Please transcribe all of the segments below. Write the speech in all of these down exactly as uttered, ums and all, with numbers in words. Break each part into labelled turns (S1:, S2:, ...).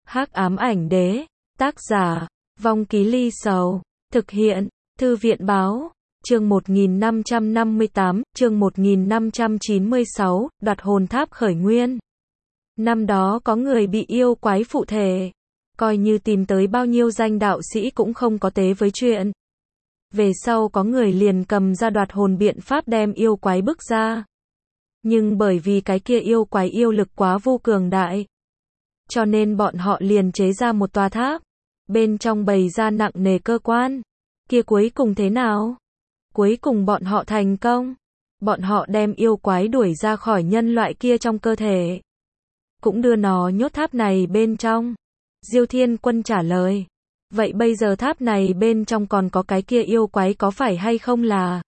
S1: Hắc ám ảnh đế, tác giả, Vong Ký Ly Sầu, thực hiện, Thư viện báo, chương một nghìn năm trăm năm mươi tám, chương một nghìn năm trăm chín mươi sáu, đoạt hồn tháp khởi nguyên. Năm đó có người bị yêu quái phụ thể, coi như tìm tới bao nhiêu danh đạo sĩ cũng không có tế với chuyện. Về sau có người liền cầm ra đoạt hồn biện pháp đem yêu quái bức ra. Nhưng bởi vì cái kia yêu quái yêu lực quá vô cường đại, cho nên bọn họ liền chế ra một tòa tháp, bên trong bày ra nặng nề cơ quan. Kia cuối cùng thế nào? Cuối cùng bọn họ thành công. Bọn họ đem yêu quái đuổi ra khỏi nhân loại kia trong cơ thể, cũng đưa nó nhốt tháp này bên trong. Diêu Thiên Quân trả lời, vậy bây giờ tháp này bên trong còn có cái kia yêu quái có phải hay không là?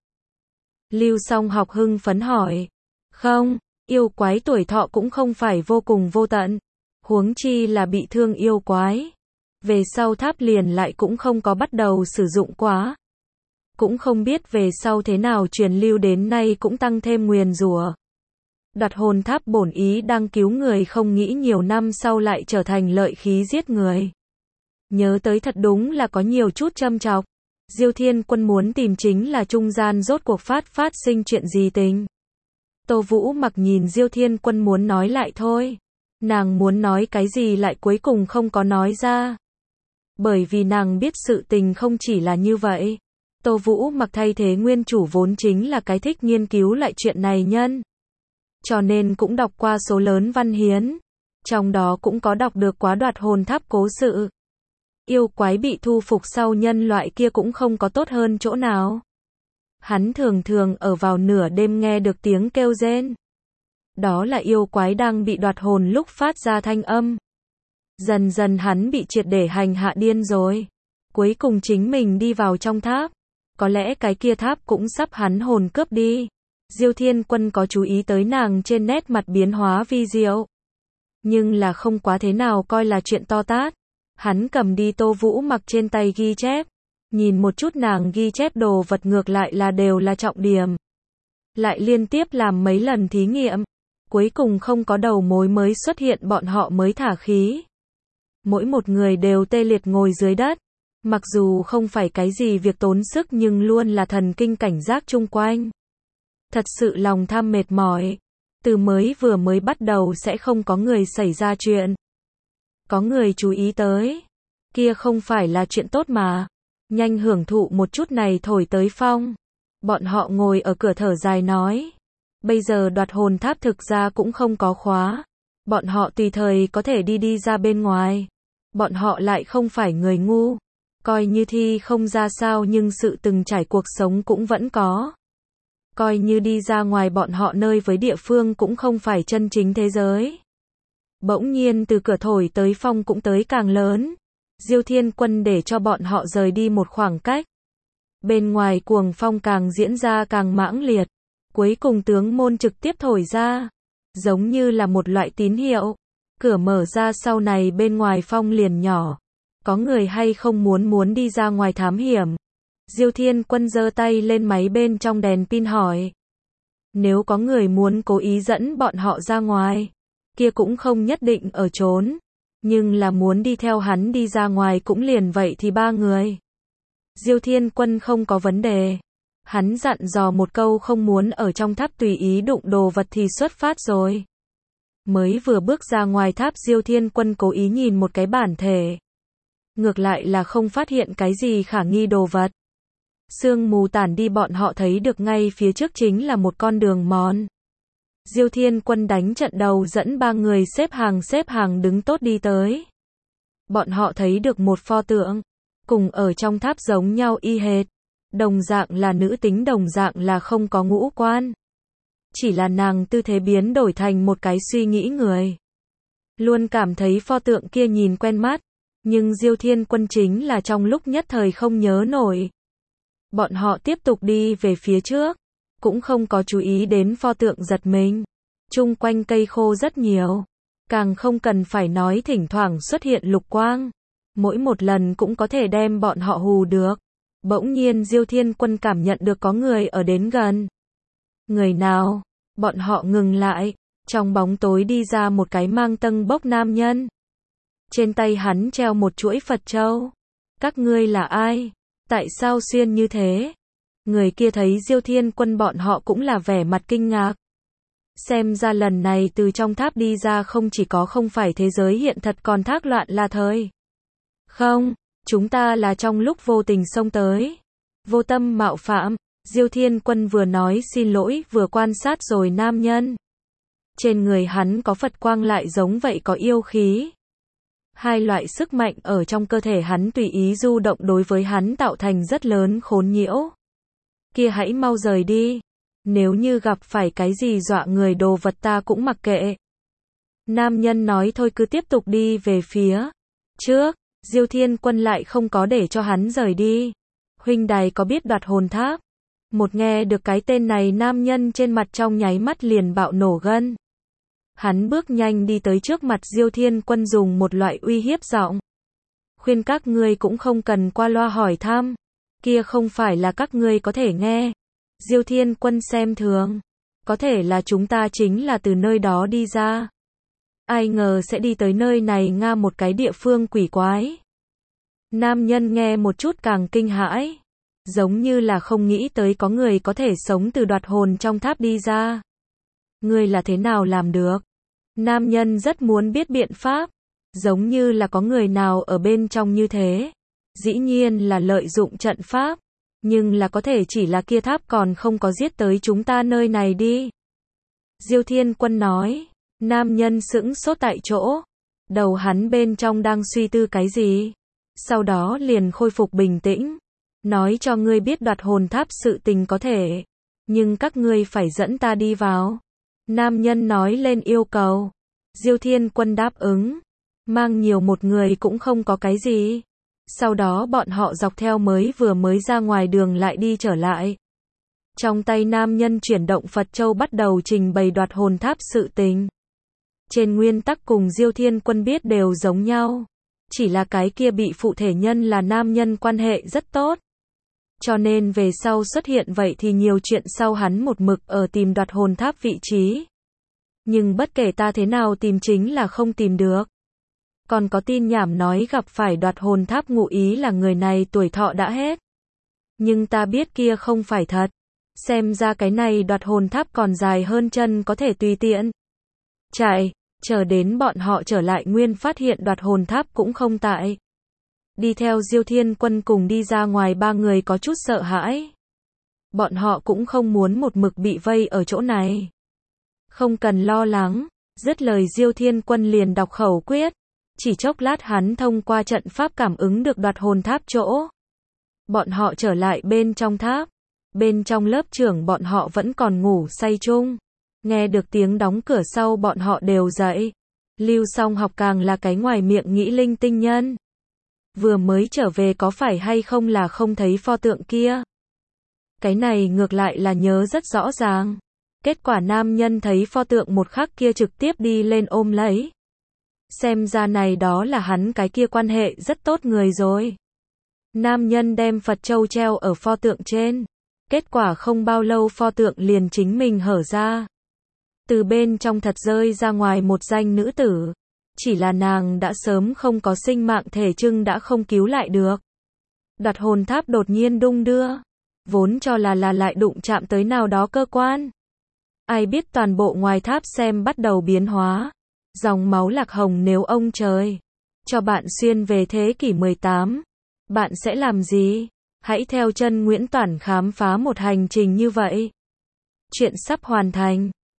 S1: Lưu Song Học hưng phấn hỏi, không, yêu quái tuổi thọ cũng không phải vô cùng vô tận, huống chi là bị thương yêu quái. Về sau tháp liền lại cũng không có bắt đầu sử dụng quá. Cũng không biết về sau thế nào truyền lưu đến nay cũng tăng thêm nguyền rủa. Đoạt hồn tháp bổn ý đang cứu người, không nghĩ nhiều năm sau lại trở thành lợi khí giết người. Nhớ tới thật đúng là có nhiều chút châm chọc. Diêu Thiên Quân muốn tìm chính là trung gian rốt cuộc phát phát sinh chuyện gì tình. Tô Vũ Mặc nhìn Diêu Thiên Quân muốn nói lại thôi. Nàng muốn nói cái gì lại cuối cùng không có nói ra. Bởi vì nàng biết sự tình không chỉ là như vậy. Tô Vũ Mặc thay thế nguyên chủ vốn chính là cái thích nghiên cứu lại chuyện này nhân. Cho nên cũng đọc qua số lớn văn hiến. Trong đó cũng có đọc được quá đoạt hồn tháp cố sự. Yêu quái bị thu phục sau nhân loại kia cũng không có tốt hơn chỗ nào. Hắn thường thường ở vào nửa đêm nghe được tiếng kêu rên. Đó là yêu quái đang bị đoạt hồn lúc phát ra thanh âm. Dần dần hắn bị triệt để hành hạ điên rồi. Cuối cùng chính mình đi vào trong tháp. Có lẽ cái kia tháp cũng sắp hắn hồn cướp đi. Diêu Thiên Quân có chú ý tới nàng trên nét mặt biến hóa vi diệu. Nhưng là không quá thế nào coi là chuyện to tát. Hắn cầm đi Tô Vũ Mặc trên tay ghi chép. Nhìn một chút nàng ghi chép đồ vật ngược lại là đều là trọng điểm. Lại liên tiếp làm mấy lần thí nghiệm. Cuối cùng không có đầu mối mới xuất hiện, bọn họ mới thả khí. Mỗi một người đều tê liệt ngồi dưới đất. Mặc dù không phải cái gì việc tốn sức nhưng luôn là thần kinh cảnh giác chung quanh. Thật sự lòng tham mệt mỏi. Từ mới vừa mới bắt đầu sẽ không có người xảy ra chuyện. Có người chú ý tới. Kia không phải là chuyện tốt mà. Nhanh hưởng thụ một chút này thổi tới phong. Bọn họ ngồi ở cửa thở dài nói. Bây giờ đoạt hồn tháp thực ra cũng không có khóa. Bọn họ tùy thời có thể đi đi ra bên ngoài. Bọn họ lại không phải người ngu. Coi như thi không ra sao nhưng sự từng trải cuộc sống cũng vẫn có. Coi như đi ra ngoài bọn họ nơi với địa phương cũng không phải chân chính thế giới. Bỗng nhiên từ cửa thổi tới phong cũng tới càng lớn. Diêu Thiên Quân để cho bọn họ rời đi một khoảng cách. Bên ngoài cuồng phong càng diễn ra càng mãng liệt. Cuối cùng tướng môn trực tiếp thổi ra. Giống như là một loại tín hiệu. Cửa mở ra sau này bên ngoài phong liền nhỏ. Có người hay không muốn muốn đi ra ngoài thám hiểm? Diêu Thiên Quân giơ tay lên máy bên trong đèn pin hỏi. Nếu có người muốn cố ý dẫn bọn họ ra ngoài, kia cũng không nhất định ở trốn. Nhưng là muốn đi theo hắn đi ra ngoài cũng liền vậy thì ba người. Diêu Thiên Quân không có vấn đề. Hắn dặn dò một câu không muốn ở trong tháp tùy ý đụng đồ vật thì xuất phát rồi. Mới vừa bước ra ngoài tháp Diêu Thiên Quân cố ý nhìn một cái bản thể. Ngược lại là không phát hiện cái gì khả nghi đồ vật. Sương mù tản đi bọn họ thấy được ngay phía trước chính là một con đường mòn. Diêu Thiên Quân đánh trận đầu dẫn ba người xếp hàng xếp hàng đứng tốt đi tới. Bọn họ thấy được một pho tượng. Cùng ở trong tháp giống nhau y hệt. Đồng dạng là nữ tính, đồng dạng là không có ngũ quan. Chỉ là nàng tư thế biến đổi thành một cái suy nghĩ người. Luôn cảm thấy pho tượng kia nhìn quen mắt. Nhưng Diêu Thiên Quân chính là trong lúc nhất thời không nhớ nổi. Bọn họ tiếp tục đi về phía trước. Cũng không có chú ý đến pho tượng giật mình. Chung quanh cây khô rất nhiều. Càng không cần phải nói thỉnh thoảng xuất hiện lục quang. Mỗi một lần cũng có thể đem bọn họ hù được. Bỗng nhiên Diêu Thiên Quân cảm nhận được có người ở đến gần. Người nào? Bọn họ ngừng lại. Trong bóng tối đi ra một cái mang tâng bốc nam nhân. Trên tay hắn treo một chuỗi Phật châu. Các ngươi là ai? Tại sao xuyên như thế? Người kia thấy Diêu Thiên Quân bọn họ cũng là vẻ mặt kinh ngạc. Xem ra lần này từ trong tháp đi ra không chỉ có không phải thế giới hiện thật còn thác loạn là thời. Không, chúng ta là trong lúc vô tình xông tới. Vô tâm mạo phạm, Diêu Thiên Quân vừa nói xin lỗi vừa quan sát rồi nam nhân. Trên người hắn có Phật quang lại giống vậy có yêu khí. Hai loại sức mạnh ở trong cơ thể hắn tùy ý du động đối với hắn tạo thành rất lớn khốn nhiễu. Kia hãy mau rời đi. Nếu như gặp phải cái gì dọa người đồ vật ta cũng mặc kệ. Nam nhân nói thôi cứ tiếp tục đi về phía trước. Diêu Thiên Quân lại không có để cho hắn rời đi. Huynh đài có biết Đoạt Hồn Tháp? Một nghe được cái tên này nam nhân trên mặt trong nháy mắt liền bạo nổ gân. Hắn bước nhanh đi tới trước mặt Diêu Thiên Quân dùng một loại uy hiếp giọng. Khuyên các ngươi cũng không cần qua loa hỏi thăm. Kia không phải là các ngươi có thể nghe. Diêu Thiên Quân xem thường. Có thể là chúng ta chính là từ nơi đó đi ra. Ai ngờ sẽ đi tới nơi này nga một cái địa phương quỷ quái. Nam nhân nghe một chút càng kinh hãi. Giống như là không nghĩ tới có người có thể sống từ đoạt hồn trong tháp đi ra. Ngươi là thế nào làm được? Nam nhân rất muốn biết biện pháp. Giống như là có người nào ở bên trong như thế. Dĩ nhiên là lợi dụng trận pháp. Nhưng là có thể chỉ là kia tháp còn không có giết tới chúng ta nơi này đi. Diêu Thiên Quân nói. Nam nhân sững sốt tại chỗ. Đầu hắn bên trong đang suy tư cái gì. Sau đó liền khôi phục bình tĩnh. Nói cho ngươi biết Đoạt Hồn Tháp sự tình có thể. Nhưng các ngươi phải dẫn ta đi vào. Nam nhân nói lên yêu cầu. Diêu Thiên Quân đáp ứng. Mang nhiều một người cũng không có cái gì. Sau đó bọn họ dọc theo mới vừa mới ra ngoài đường lại đi trở lại. Trong tay nam nhân chuyển động Phật Châu bắt đầu trình bày Đoạt Hồn Tháp sự tình. Trên nguyên tắc cùng Diêu Thiên Quân biết đều giống nhau. Chỉ là cái kia bị phụ thể nhân là nam nhân quan hệ rất tốt. Cho nên về sau xuất hiện vậy thì nhiều chuyện sau hắn một mực ở tìm Đoạt Hồn Tháp vị trí. Nhưng bất kể ta thế nào tìm chính là không tìm được. Còn có tin nhảm nói gặp phải Đoạt Hồn Tháp ngụ ý là người này tuổi thọ đã hết. Nhưng ta biết kia không phải thật. Xem ra cái này Đoạt Hồn Tháp còn dài hơn chân có thể tùy tiện chạy. Chờ đến bọn họ trở lại nguyên phát hiện Đoạt Hồn Tháp cũng không tại. Đi theo Diêu Thiên Quân cùng đi ra ngoài ba người có chút sợ hãi. Bọn họ cũng không muốn một mực bị vây ở chỗ này. Không cần lo lắng. Dứt lời Diêu Thiên Quân liền đọc khẩu quyết. Chỉ chốc lát hắn thông qua trận pháp cảm ứng được Đoạt Hồn Tháp chỗ. Bọn họ trở lại bên trong tháp. Bên trong lớp trưởng bọn họ vẫn còn ngủ say chung. Nghe được tiếng đóng cửa sau bọn họ đều dậy. Lưu Song Học càng là cái ngoài miệng nghĩ linh tinh nhân. Vừa mới trở về có phải hay không là không thấy pho tượng kia. Cái này ngược lại là nhớ rất rõ ràng. Kết quả nam nhân thấy pho tượng một khắc kia trực tiếp đi lên ôm lấy. Xem ra này đó là hắn cái kia quan hệ rất tốt người rồi. Nam nhân đem Phật Châu treo ở pho tượng trên. Kết quả không bao lâu pho tượng liền chính mình hở ra. Từ bên trong thật rơi ra ngoài một danh nữ tử. Chỉ là nàng đã sớm không có sinh mạng thể trưng đã không cứu lại được. Đoạt Hồn Tháp đột nhiên đung đưa. Vốn cho là là lại đụng chạm tới nào đó cơ quan. Ai biết toàn bộ ngoài tháp xem bắt đầu biến hóa. Dòng máu lạc hồng nếu ông trời cho bạn xuyên về thế kỷ mười tám. Bạn sẽ làm gì? Hãy theo chân Nguyễn Toản khám phá một hành trình như vậy. Chuyện sắp hoàn thành.